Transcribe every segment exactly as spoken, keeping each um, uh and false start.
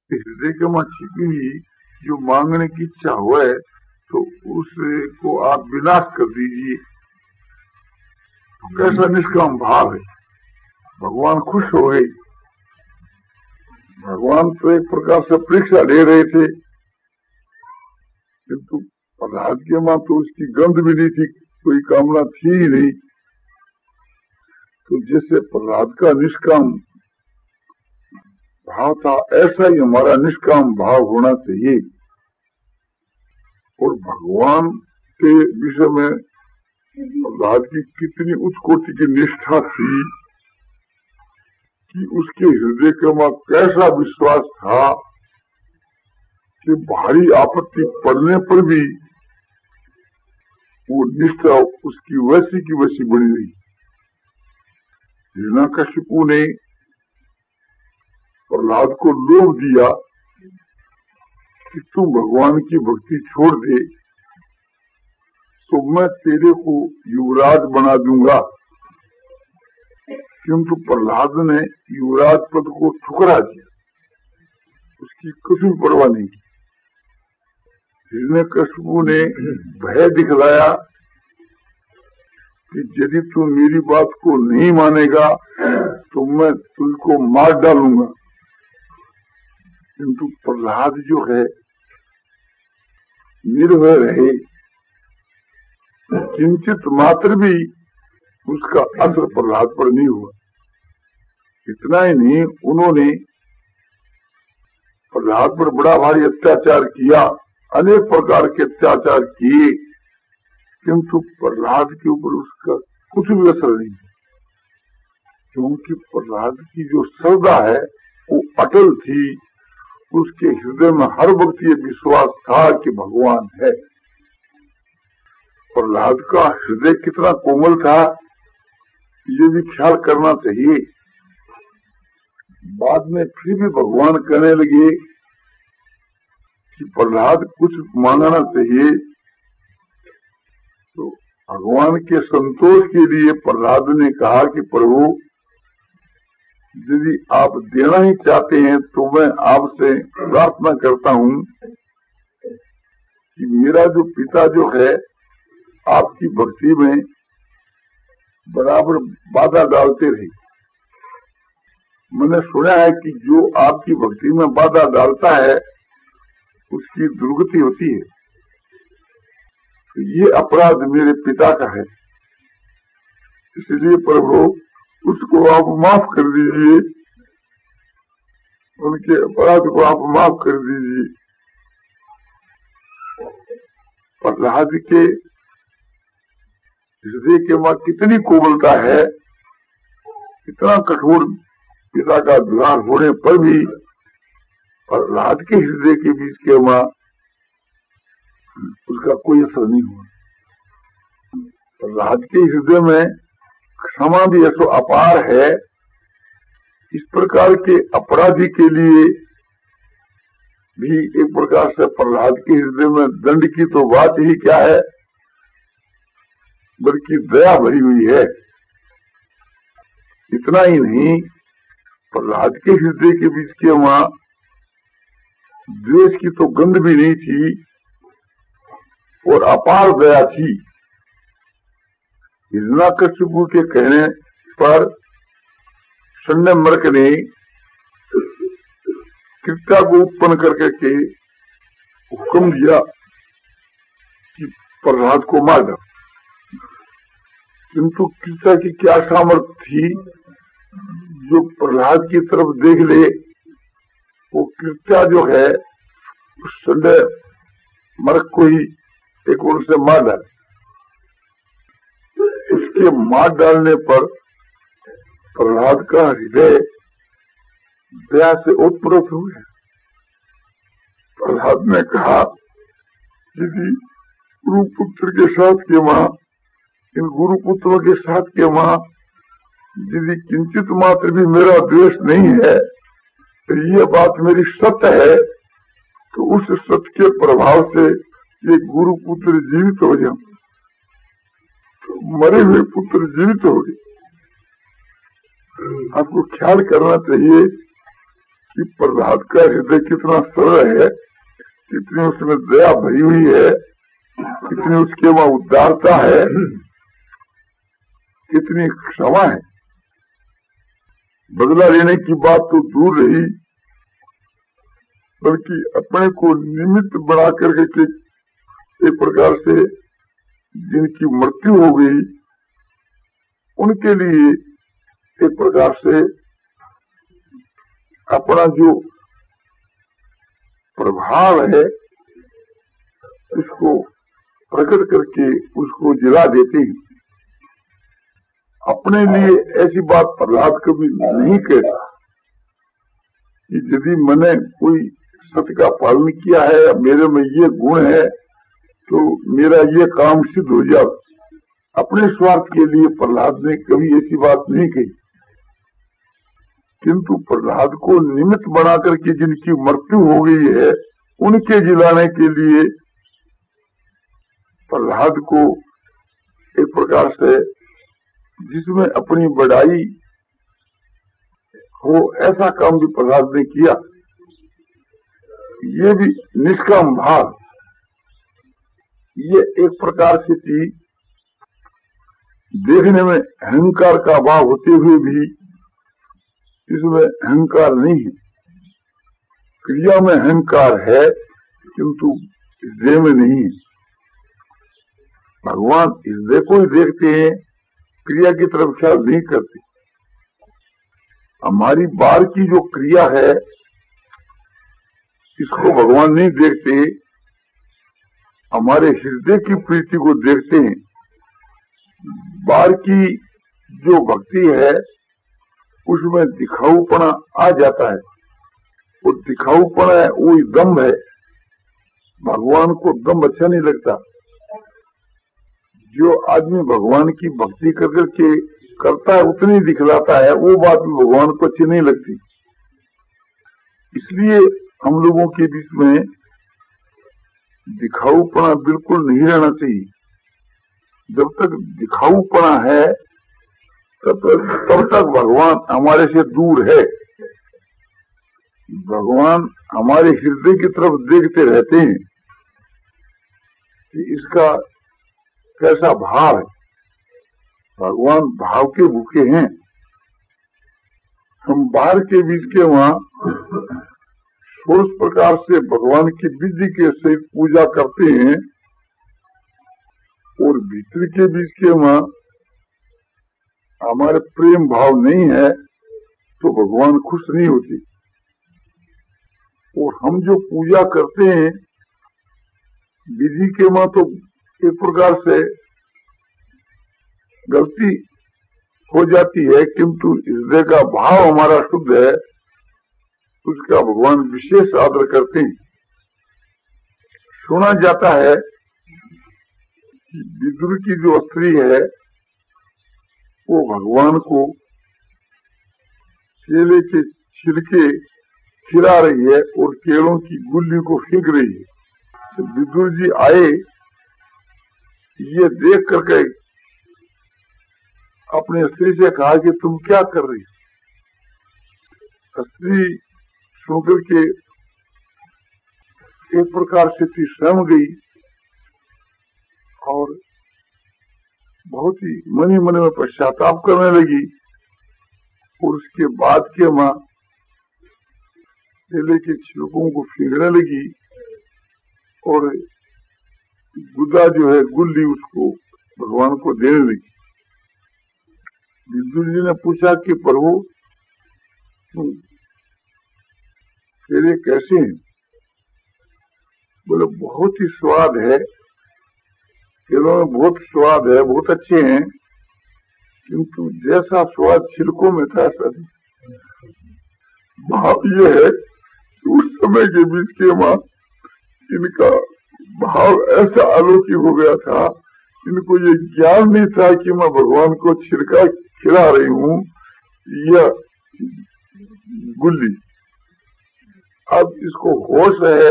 हृदय के मां छिपी हुई जो मांगने की इच्छा हुए तो उसको आप विनाश कर दीजिए। कैसा निष्काम भाव है, भगवान खुश हो गए। भगवान तो एक प्रकार से परीक्षा ले रहे थे, किंतु प्रहलाद के मां तो उसकी गंध भी नहीं थी, कोई कामना थी ही नहीं। तो जैसे प्रहलाद का निष्काम भाव था, ऐसा ही हमारा निष्काम भाव होना चाहिए। और भगवान के विषय में प्रहलाद की कितनी उच्च कोटि की निष्ठा थी कि उसके हृदय के में कैसा विश्वास था कि भारी आपत्ति पड़ने पर भी वो निष्ठा उसकी वैसी की वैसी बनी रही। हिरण्यकशिपु ने प्रहलाद को लोभ दिया कि तुम भगवान की भक्ति छोड़ दे तो मैं तेरे को युवराज बना दूंगा, किंतु प्रहलाद ने युवराज पद को ठुकरा दिया, उसकी कुछ परवाह नहीं की। हिरण्यकशिपु ने भय दिखलाया कि यदि तू मेरी बात को नहीं मानेगा तो मैं तुझको मार डालूंगा। किंतु प्रहलाद जो है निर्भय रहे, किंचित मात्र भी उसका असर प्रहलाद पर नहीं हुआ। इतना ही नहीं, उन्होंने प्रहलाद पर बड़ा भारी अत्याचार किया, अनेक प्रकार के अत्याचार किए, किंतु प्रहलाद के ऊपर उसका कुछ भी असर नहीं, क्योंकि प्रहलाद की जो श्रद्धा है वो अटल थी। उसके हृदय में हर वक्त ये विश्वास था कि भगवान है। प्रहलाद का हृदय कितना कोमल था ये भी ख्याल करना चाहिए। बाद में फिर भी भगवान कहने लगे कि प्रहलाद कुछ मांगना चाहिए, तो भगवान के संतोष के लिए प्रहलाद ने कहा कि प्रभु यदि आप देना ही चाहते हैं तो मैं आपसे प्रार्थना करता हूँ कि मेरा जो पिता जो है आपकी भक्ति में बराबर बाधा डालते रहे। मैंने सुना है कि जो आपकी भक्ति में बाधा डालता है उसकी दुर्गति होती है, तो ये अपराध मेरे पिता का है, इसलिए प्रभु उसको आप माफ कर दीजिए, उनके अपराध को आप माफ कर दीजिए। प्रहलाद के हृदय के मां कितनी कोमलता है, इतना कठोर पिता का दुलार होने पर भी प्रहलाद के हृदय के बीच के मां उसका कोई असर नहीं हुआ। प्रहलाद के हृदय में क्षमा भी ऐसो अपार है, इस प्रकार के अपराधी के लिए भी एक प्रकार से प्रहलाद के हृदय में दंड की तो बात ही क्या है, बल्कि दया भरी हुई है। इतना ही नहीं, प्रहलाद के हृदय के बीच के वहां द्वेष की तो गंध भी नहीं थी और अपार दया थी। हिरण्यकशिपु के कहने पर शण्डमर्क ने कृत्या को उत्पन्न करके के हुक्म दिया कि प्रहलाद को मार डाल। किंतु कृत्या की क्या सामर्थ्य थी जो प्रहलाद की तरफ देख ले, वो कृत्या जो है उस शण्डमर्क को ही एक ओर से मार डाल। उसके मार डालने पर प्रहलाद का हृदय दया से उत्प्रोत हुए। प्रहलाद ने कहा, यदि गुरुपुत्र के साथ के वहां इन गुरुपुत्रों के साथ के वहां यदि किंचित मात्र भी मेरा द्वेष नहीं है, तो ये बात मेरी सत्य है, तो उस सत्य के प्रभाव से ये गुरुपुत्र जीवित हो जाए, तो मरे हुए पुत्र जीवित हो गए। आपको ख्याल करना चाहिए कि प्रहलाद का हृदय कितना सरल है, कितनी उसमें दया भरी हुई है, कितनी उसके वहां उदारता है, कितनी क्षमा है। बदला लेने की बात तो दूर रही, बल्कि अपने को निमित्त बना करके एक प्रकार से जिनकी मृत्यु हो गई उनके लिए एक प्रकार से अपना जो प्रभाव है इसको प्रकट करके उसको जिला देते हैं। अपने लिए ऐसी बात प्रहलाद कभी नहीं कहता कि यदि मैंने कोई सत्य का पालन किया है, मेरे में ये गुण है, तो मेरा ये काम सिद्ध हो जाए। अपने स्वार्थ के लिए प्रहलाद ने कभी ऐसी बात नहीं कही, किंतु प्रहलाद को निमित्त बना करके जिनकी मृत्यु हो गई है उनके जिलाने के लिए प्रहलाद को एक प्रकार से जिसमें अपनी बड़ाई हो ऐसा काम भी प्रहलाद ने किया। ये भी निष्काम भाव, ये एक प्रकार से थी देखने में अहंकार का भाव होते हुए भी इसमें अहंकार नहीं है। क्रिया में अहंकार है किंतु हृदय में नहीं है। भगवान हृदय को ही देखते हैं, क्रिया की तरफ ख्याल नहीं करते। हमारी बाहर की जो क्रिया है इसको भगवान नहीं देखते, हमारे हृदय की प्रीति को देखते हैं। बाहर की जो भक्ति है उसमें दिखाऊपना आ जाता है, वो दिखाऊपना है, वो दम्भ है। भगवान को दम्भ अच्छा नहीं लगता। जो आदमी भगवान की भक्ति कर करके करता है उतनी दिखलाता है, वो बात भी भगवान को अच्छी नहीं लगती। इसलिए हम लोगों के बीच में दिखाऊपना बिल्कुल नहीं रहना चाहिए। जब तक दिखाऊपना है तब तक तब तक भगवान हमारे से दूर है। भगवान हमारे हृदय की तरफ देखते रहते हैं कि इसका कैसा भाव है। भगवान भाव के भूखे हैं। हम बाहर के बीच के वहां सोच प्रकार से भगवान की विधि के सहित पूजा करते हैं और भीतर के बीच के वहां हमारे प्रेम भाव नहीं है तो भगवान खुश नहीं होते। और हम जो पूजा करते हैं विधि के वहां तो एक प्रकार से गलती हो जाती है, किंतु हृदय का भाव हमारा शुद्ध है, उसका भगवान विशेष आदर करते हैं। सुना जाता है कि विदुर की जो स्त्री है वो भगवान को केले के छिलके खिला रही है और केलों की गुल्ली को फेंक रही है। तो विदुर जी आए, ये देख करके अपने स्त्री से कहा कि तुम क्या कर रही हो। स्त्री सुनकर के एक प्रकार से थी सहम गई और बहुत ही मनी मन में पश्चाताप करने लगी। और उसके बाद के माँ केले के छिलकों को फेंकने लगी और गुदा जो है गुल्ली उसको भगवान को देने लगी। विदुर जी ने पूछा कि प्रभु केले कैसे हैं? बोले बहुत ही स्वाद है, केलों में बहुत स्वाद है, बहुत अच्छे हैं, किंतु जैसा स्वाद छिलकों में था ऐसा नहीं। भाव ये है कि उस समय के बीच के माँ इनका भाव ऐसा अलौकिक हो गया था, इनको ये ज्ञान नहीं था कि मैं भगवान को छिलका खिला रही हूँ या गुल्ली। अब इसको होश है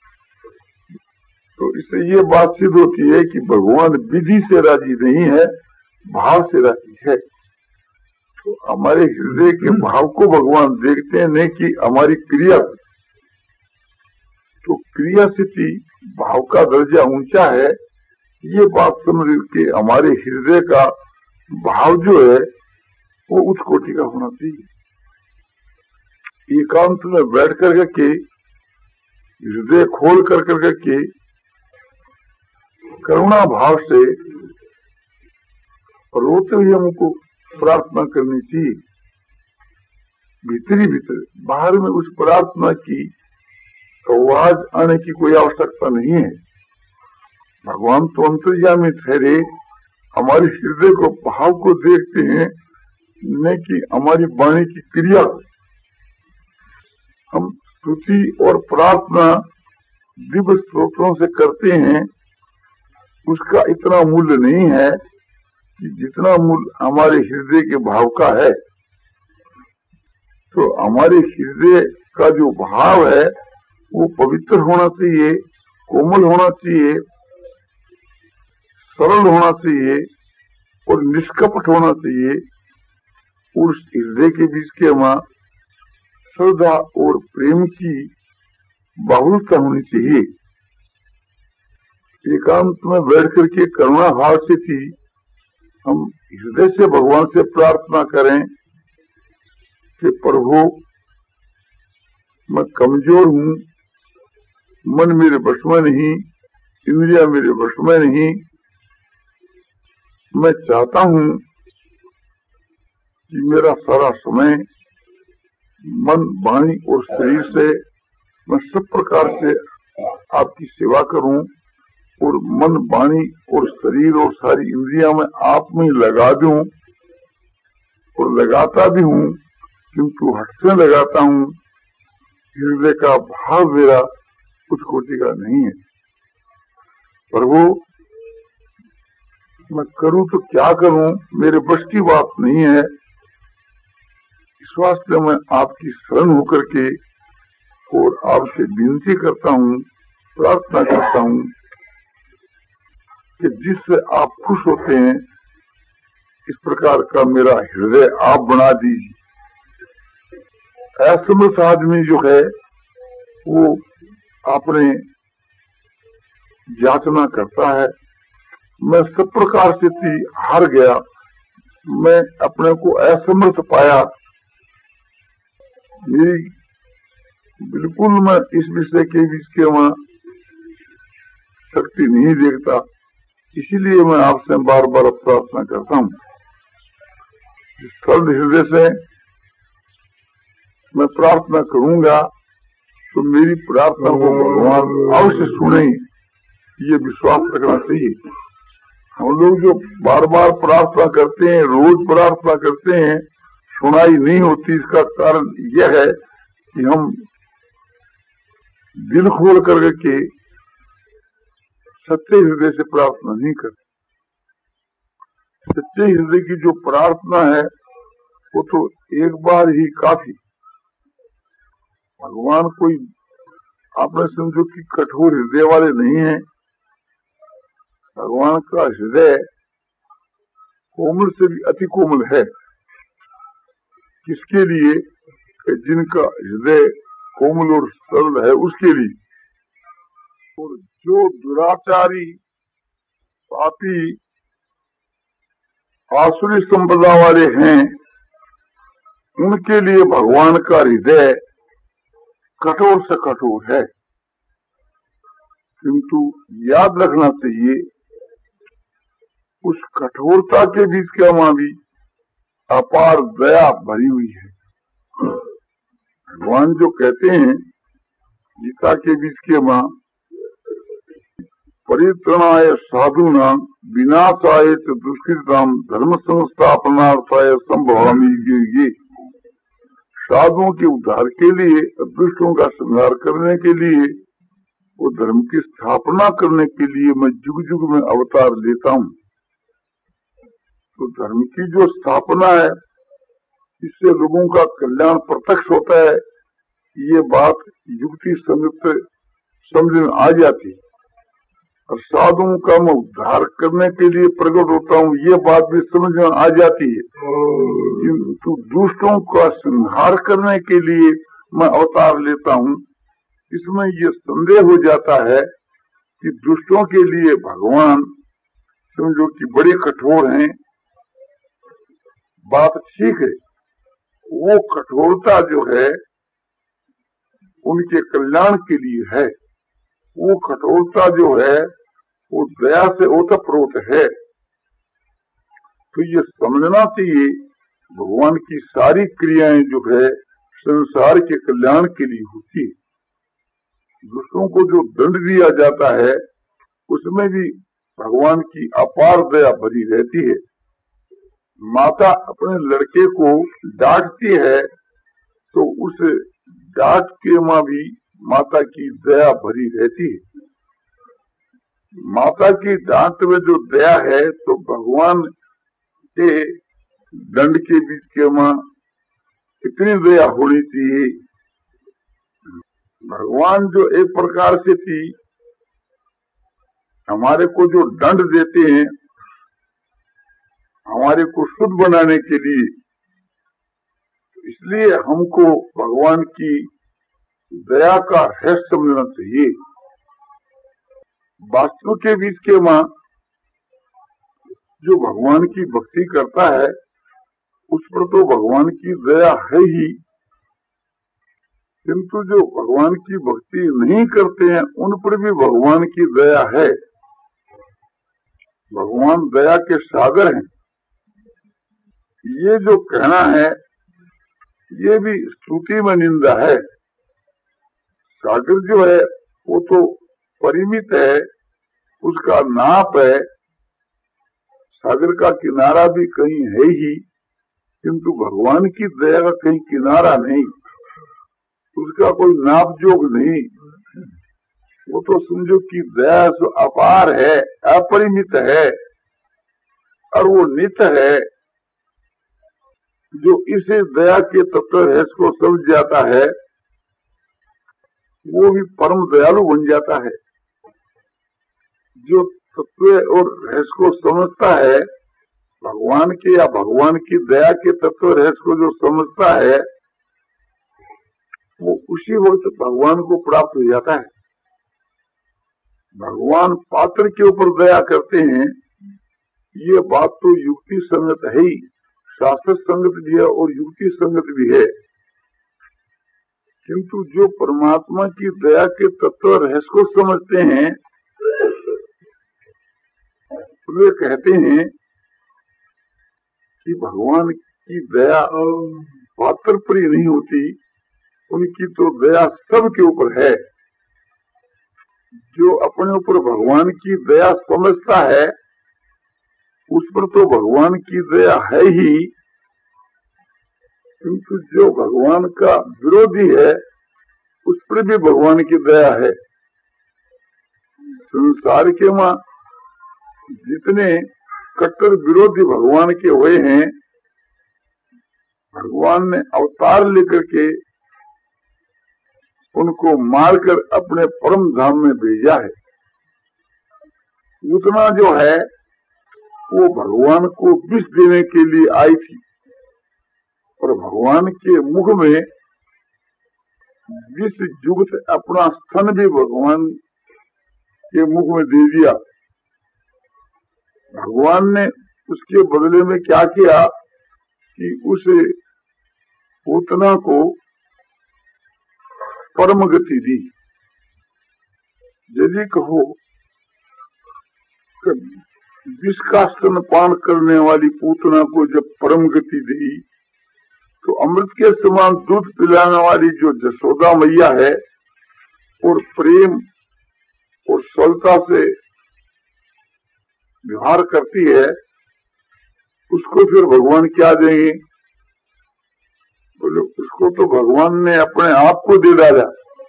तो इससे ये बात सिद्ध होती है कि भगवान विधि से राजी नहीं है, भाव से राजी है। तो हमारे हृदय के भाव को भगवान देखते हैं, नहीं कि हमारी क्रिया। तो क्रिया से भी भाव का दर्जा ऊंचा है, ये बात समझ के हमारे हृदय का भाव जो है वो उच्च कोटि का होना चाहिए। एकांत में बैठ कर के हृदय खोल कर कर के करुणा भाव से रोते हुए हमको प्रार्थना करनी चाहिए। भीतरी भीतर, बाहर में उस प्रार्थना की आवाज आने की कोई आवश्यकता नहीं है। भगवान तो अंतर्यामी ठहरे, हमारे हृदय को भाव को देखते हैं, न कि हमारी वाणी की क्रिया। हम स्तुति और प्रार्थना दिव्य स्त्रोत्रों से करते हैं, उसका इतना मूल्य नहीं है कि जितना मूल्य हमारे हृदय के भाव का है। तो हमारे हृदय का जो भाव है वो पवित्र होना चाहिए, कोमल होना चाहिए, सरल होना चाहिए और निष्कपट होना चाहिए। उस हृदय के बीच के वहां श्रद्धा और प्रेम की बाहुलता होनी चाहिए। एकांत में बैठ करके करुणा भाव से थी हम हृदय से भगवान से प्रार्थना करें कि प्रभु मैं कमजोर हूँ, मन मेरे वश में नहीं, इंद्रिया मेरे वश में नहीं। मैं चाहता हूँ कि मेरा सारा समय मन, वाणी और शरीर से मैं सब प्रकार से आपकी सेवा करूं और मन, वाणी और शरीर और सारी इंद्रियां में आप में लगा दूं और लगाता भी हूँ, किंतु हट से लगाता हूँ। हृदय का भाव मेरा कुछ कोटि का नहीं है। प्रभु मैं करूं तो क्या करूं, मेरे बस की बात नहीं है। इस वास्ते मैं आपकी शरण होकर के और आपसे विनती करता हूँ, प्रार्थना करता हूँ कि जिससे आप खुश होते हैं इस प्रकार का मेरा हृदय आप बना दीजिए। असमर्थ आदमी जो है वो अपने याचना करता है, मैं सब प्रकार से थी हार गया, मैं अपने को असमर्थ पाया, मेरी बिल्कुल मैं इस विषय के बीच के वहां शक्ति नहीं देखता, इसीलिए मैं आपसे बार बार प्रार्थना करता हूँ। सरल हृदय से मैं प्रार्थना करूंगा तो मेरी प्रार्थना को भगवान अवश्य सुने, ये विश्वास रखना चाहिए। हम लोग जो बार बार प्रार्थना करते हैं, रोज प्रार्थना करते हैं, सुनाई नहीं होती, इसका कारण यह है कि हम दिल खोल करके सच्चे हृदय से प्रार्थना नहीं करते। सच्चे हृदय की जो प्रार्थना है वो तो एक बार ही काफी। भगवान कोई आपने समझो कि कठोर हृदय वाले नहीं है। भगवान का हृदय कोमल से भी अति कोमल है। किसके लिए? जिनका हृदय कोमल और सरल है उसके लिए। और जो दुराचारी, पापी, आसुरी संपदा वाले हैं उनके लिए भगवान का हृदय कठोर से कठोर है। किंतु याद रखना चाहिए उस कठोरता के बीच के वहां भी अपार दया भरी हुई है। भगवान जो कहते हैं गीता के बीच के वहां परित्रणाय साधूनां विनाशाय च दुष्कृतां धर्म संस्थापनार्थाय संभवामि युगे। साधुओं के उद्धार के लिए, दुष्टों का संहार करने के लिए और धर्म की स्थापना करने के लिए मैं जुग जुग में अवतार लेता हूँ। तो धर्म की जो स्थापना है इससे लोगों का कल्याण प्रत्यक्ष होता है, ये बात युक्ति संगत समझ में आ जाती। और साधुओं का मैं उद्धार करने के लिए प्रकट होता हूँ, ये बात भी समझ में आ जाती है। किंतु दुष्टों का संहार करने के लिए मैं अवतार लेता हूँ, इसमें ये संदेह हो जाता है कि दुष्टों के लिए भगवान समझो कि बड़े कठोर हैं। बात ठीक है, वो कठोरता जो है उनके कल्याण के लिए है। वो कठोरता जो है वो दया से ओतप्रोत है। तो ये समझना चाहिए भगवान की सारी क्रियाएं जो है संसार के कल्याण के लिए होती है। दूसरों को जो दंड दिया जाता है उसमें भी भगवान की अपार दया भरी रहती है। माता अपने लड़के को डांटती है तो उस डांट के मां भी माता की दया भरी रहती है। माता की डांट में जो दया है तो भगवान के दंड के बीच के मां कितनी दया होनी चाहिए। भगवान जो एक प्रकार से थी हमारे को जो दंड देते हैं हमारे को शुद्ध बनाने के लिए, इसलिए हमको भगवान की दया का रहस्य समझना चाहिए। वास्तु के बीच के मां जो भगवान की भक्ति करता है उस पर तो भगवान की दया है ही, किंतु जो भगवान की भक्ति नहीं करते हैं उन पर भी भगवान की दया है। भगवान दया के सागर हैं। ये जो कहना है ये भी स्तुति में निंदा है। सागर जो है वो तो परिमित है, उसका नाप है। सागर का किनारा भी कहीं है ही, किंतु भगवान की दया का कहीं किनारा नहीं, उसका कोई नाप जोग नहीं। वो तो समझो कि दया जो अपार है, अपरिमित है और वो नित्य है। जो इसे दया के तत्व है इसको समझ जाता है वो भी परम दयालु बन जाता है। जो तत्व और रहस्य को समझता है भगवान के या भगवान की दया के तत्व रहस्य को जो समझता है वो उसी वक्त भगवान को प्राप्त हो जाता है। भगवान पात्र के ऊपर दया करते हैं ये बात तो युक्ति संगत है ही, शास्त्र संगत भी है और युक्ति संगत भी है। किंतु जो परमात्मा की दया के तत्व रहस्य को समझते हैं वे कहते हैं कि भगवान की दया पात्र पर ही नहीं होती, उनकी तो दया सबके ऊपर है। जो अपने ऊपर भगवान की दया समझता है उस पर तो भगवान की दया है ही, किंतु जो भगवान का विरोधी है उस पर भी भगवान की दया है। संसार के मां जितने कट्टर विरोधी भगवान के हुए हैं भगवान ने अवतार लेकर के उनको मारकर अपने परम धाम में भेजा है। उतना जो है वो भगवान को विष देने के लिए आई थी और भगवान के मुख में विष युक्त अपना स्तन भी भगवान के मुख में दे दिया। भगवान ने उसके बदले में क्या किया कि उस पूतना को परम गति दी। यदि कहो विष का स्तन पान करने वाली पूतना को जब परम गति दी तो अमृत के समान दूध पिलाने वाली जो जसोदा मैया है और प्रेम और सरलता से व्यवहार करती है उसको फिर भगवान क्या देंगे? बोलो उसको तो भगवान ने अपने आप को दे डाला।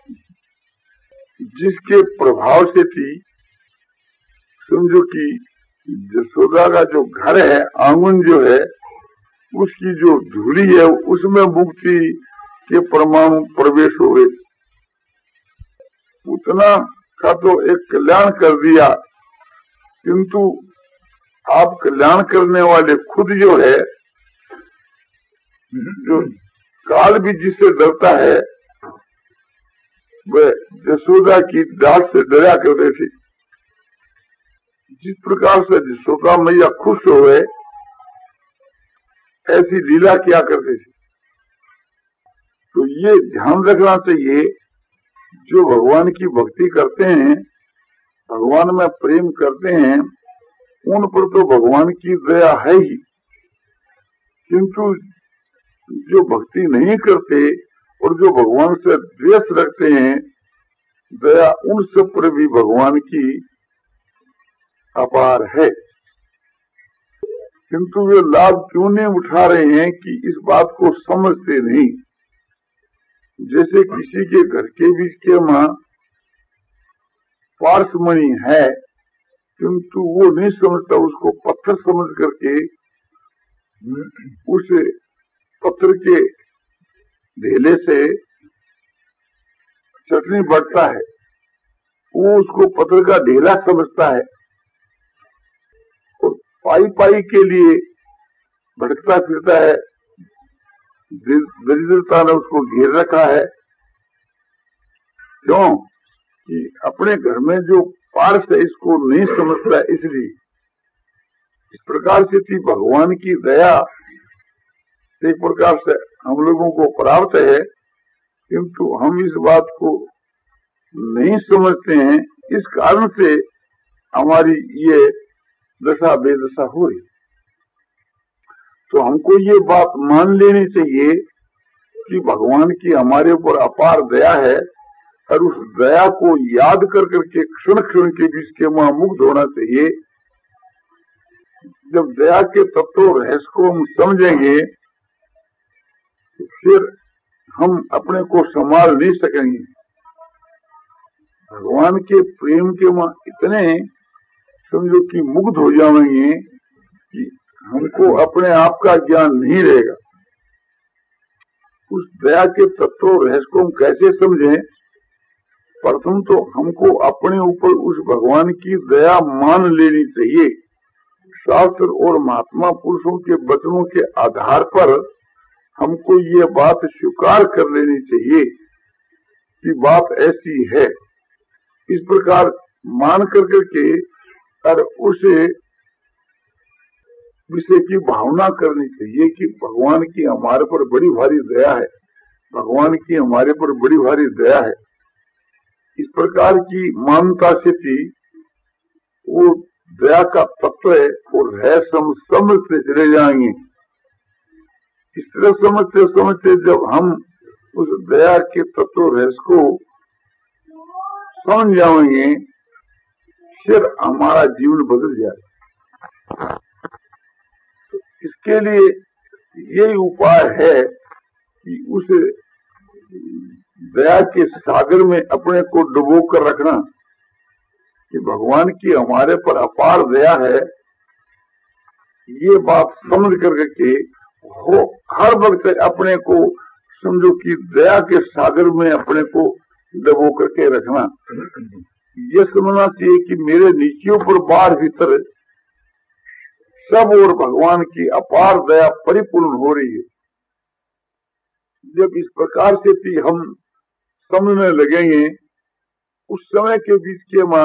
जिसके प्रभाव से थी समझो कि जसोदा का जो घर है आंगन जो है उसकी जो धूली है उसमें मुक्ति के परमाणु प्रवेश हो गए। उतना का तो एक कल्याण कर दिया किंतु आप कल्याण करने वाले खुद जो है, जो काल भी जिससे डरता है, वह यशोदा की डांट से डरा करते थे। जिस प्रकार से यशोदा मैया खुश हो गए, ऐसी लीला किया करते थे। तो ये ध्यान रखना चाहिए, जो भगवान की भक्ति करते हैं, भगवान में प्रेम करते हैं, उन पर तो भगवान की दया है ही, किंतु जो भक्ति नहीं करते और जो भगवान से द्वेष रखते हैं, दया उन सब पर भी भगवान की अपार है। किंतु वे लाभ क्यों नहीं उठा रहे हैं कि इस बात को समझते नहीं। जैसे किसी के घर के बीच के माँ पार्समणि है, किंतु वो नहीं समझता, उसको पत्थर समझ करके उस पत्थर के ढेले से चटनी बढ़ता है, वो उसको पत्थर का ढेला समझता है और पाई पाई के लिए भटकता फिरता है। दरिद्रता ने उसको घेर रखा है। क्यों? कि अपने घर में जो पार्स है इसको नहीं समझता, इसलिए। इस प्रकार से थी भगवान की दया एक प्रकार से हम लोगों को प्राप्त है, किंतु हम इस बात को नहीं समझते हैं। इस कारण से हमारी ये दशा बेदशा हो रही। तो हमको ये बात मान लेनी चाहिए कि भगवान की हमारे ऊपर अपार दया है, और उस दया को याद कर करके क्षण क्षण के बीच के वहां मुक्त होना चाहिए। जब दया के तत्व रहस्य को हम समझेंगे, तो फिर हम अपने को संभाल नहीं सकेंगे। भगवान के प्रेम के वहां इतने समझो कि मुग्ध हो जाएंगे कि हमको अपने आप का ज्ञान नहीं रहेगा। उस दया के तत्व रहस्य को हम कैसे समझें? प्रथम तो हमको अपने ऊपर उस भगवान की दया मान लेनी चाहिए। शास्त्र और महात्मा पुरुषों के वचनों के आधार पर हमको ये बात स्वीकार कर लेनी चाहिए कि बात ऐसी है। इस प्रकार मान करके के और उसे विषय की भावना करनी चाहिए कि भगवान की हमारे पर बड़ी भारी दया है, भगवान की हमारे पर बड़ी भारी दया है। इस प्रकार की मानता से थी वो दया का तत्व है और है, सम समझते चले जाएंगे। इस तरह समझते समझते जब हम उस दया के तत्व रहस्य को समझ जाएंगे, फिर हमारा जीवन बदल जाएगा। तो इसके लिए यही उपाय है कि उस दया के सागर में अपने को डुबो कर रखना कि भगवान की हमारे पर अपार दया है। ये बात समझ कर के हो हर वक्त अपने को समझो कि दया के सागर में अपने को डुबो करके रखना। ये समझना चाहिए कि मेरे नीचियों पर बाहर भीतर सब और भगवान की अपार दया परिपूर्ण हो रही है। जब इस प्रकार से भी हम समझने लगेंगे, उस समय के बीच के मां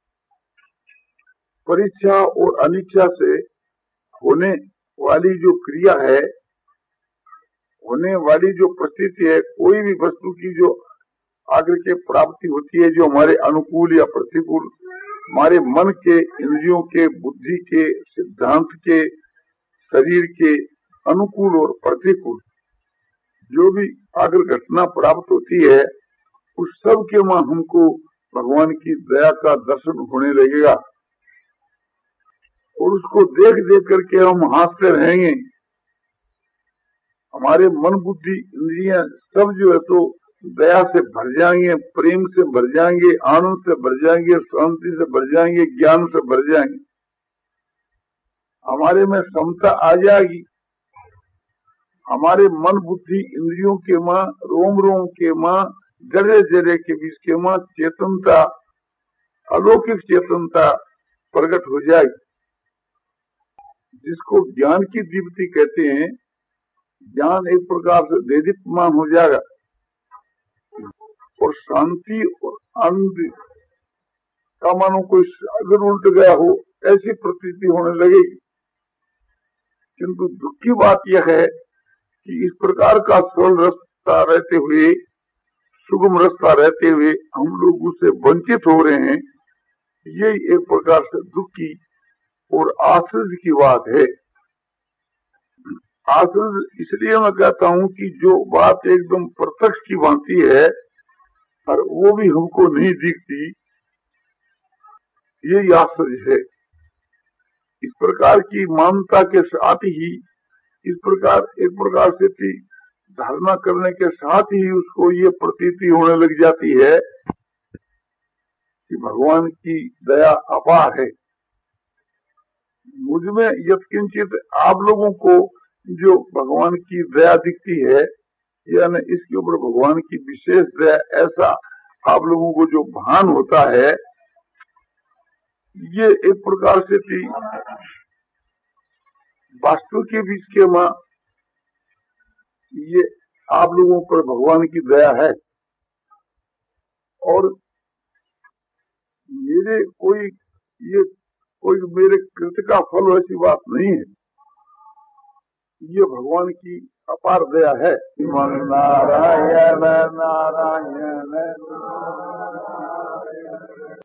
परीक्षा और अनिच्छा से होने वाली जो क्रिया है, होने वाली जो परिस्थिति है, कोई भी वस्तु की जो आगे के प्राप्ति होती है, जो हमारे अनुकूल या प्रतिकूल, हमारे मन के, इंद्रियों के, बुद्धि के, सिद्धांत के, शरीर के अनुकूल और प्रतिकूल जो भी आगे घटना प्राप्त होती है, उस सब के वहां हमको भगवान की दया का दर्शन होने लगेगा और उसको देख देख करके हम हंसते रहेंगे। हमारे मन, बुद्धि, इंद्रियां सब जो है तो दया से भर जाएंगे, प्रेम से भर जाएंगे, आनंद से भर जाएंगे, शांति से भर जाएंगे, ज्ञान से भर जाएंगे। हमारे में समता आ जाएगी। हमारे मन, बुद्धि, इंद्रियों के मां, रोम रोम के मां, जरे जरे के बीच के मां चेतनता, अलौकिक चेतनता प्रकट हो जाएगी, जिसको ज्ञान की दीप्ति कहते हैं। ज्ञान एक प्रकार से देदीप्यमान हो जाएगा और शांति और आनंद का मानो कोई सागर उल्ट गया हो ऐसी प्रतीति होने लगेगी। किंतु दुख की बात यह है कि इस प्रकार का सरल रास्ता रहते हुए, सुगम रास्ता रहते हुए हम लोग उससे वंचित हो रहे हैं। यही एक प्रकार से दुख की और आश्चर्य की बात है। आश्चर्य इसलिए मैं कहता हूँ कि जो बात एकदम प्रत्यक्ष की भांति है और वो भी हमको नहीं दिखती, यही आश्चर्य है। इस प्रकार की मानता के साथ ही, इस प्रकार एक प्रकार से धारणा करने के साथ ही उसको ये प्रतीति होने लग जाती है कि भगवान की दया अपार है। मुझमें यत्किंचित आप लोगों को जो भगवान की दया दिखती है, यानी इसके ऊपर भगवान की विशेष दया, ऐसा आप लोगों को जो भान होता है, ये एक प्रकार से थी वास्तु के बीच के मां ये आप लोगों पर भगवान की दया है। और मेरे कोई ये कोई मेरे कृत्य का फल ऐसी बात नहीं है, ये भगवान की अपार दया है। नारायण नारायण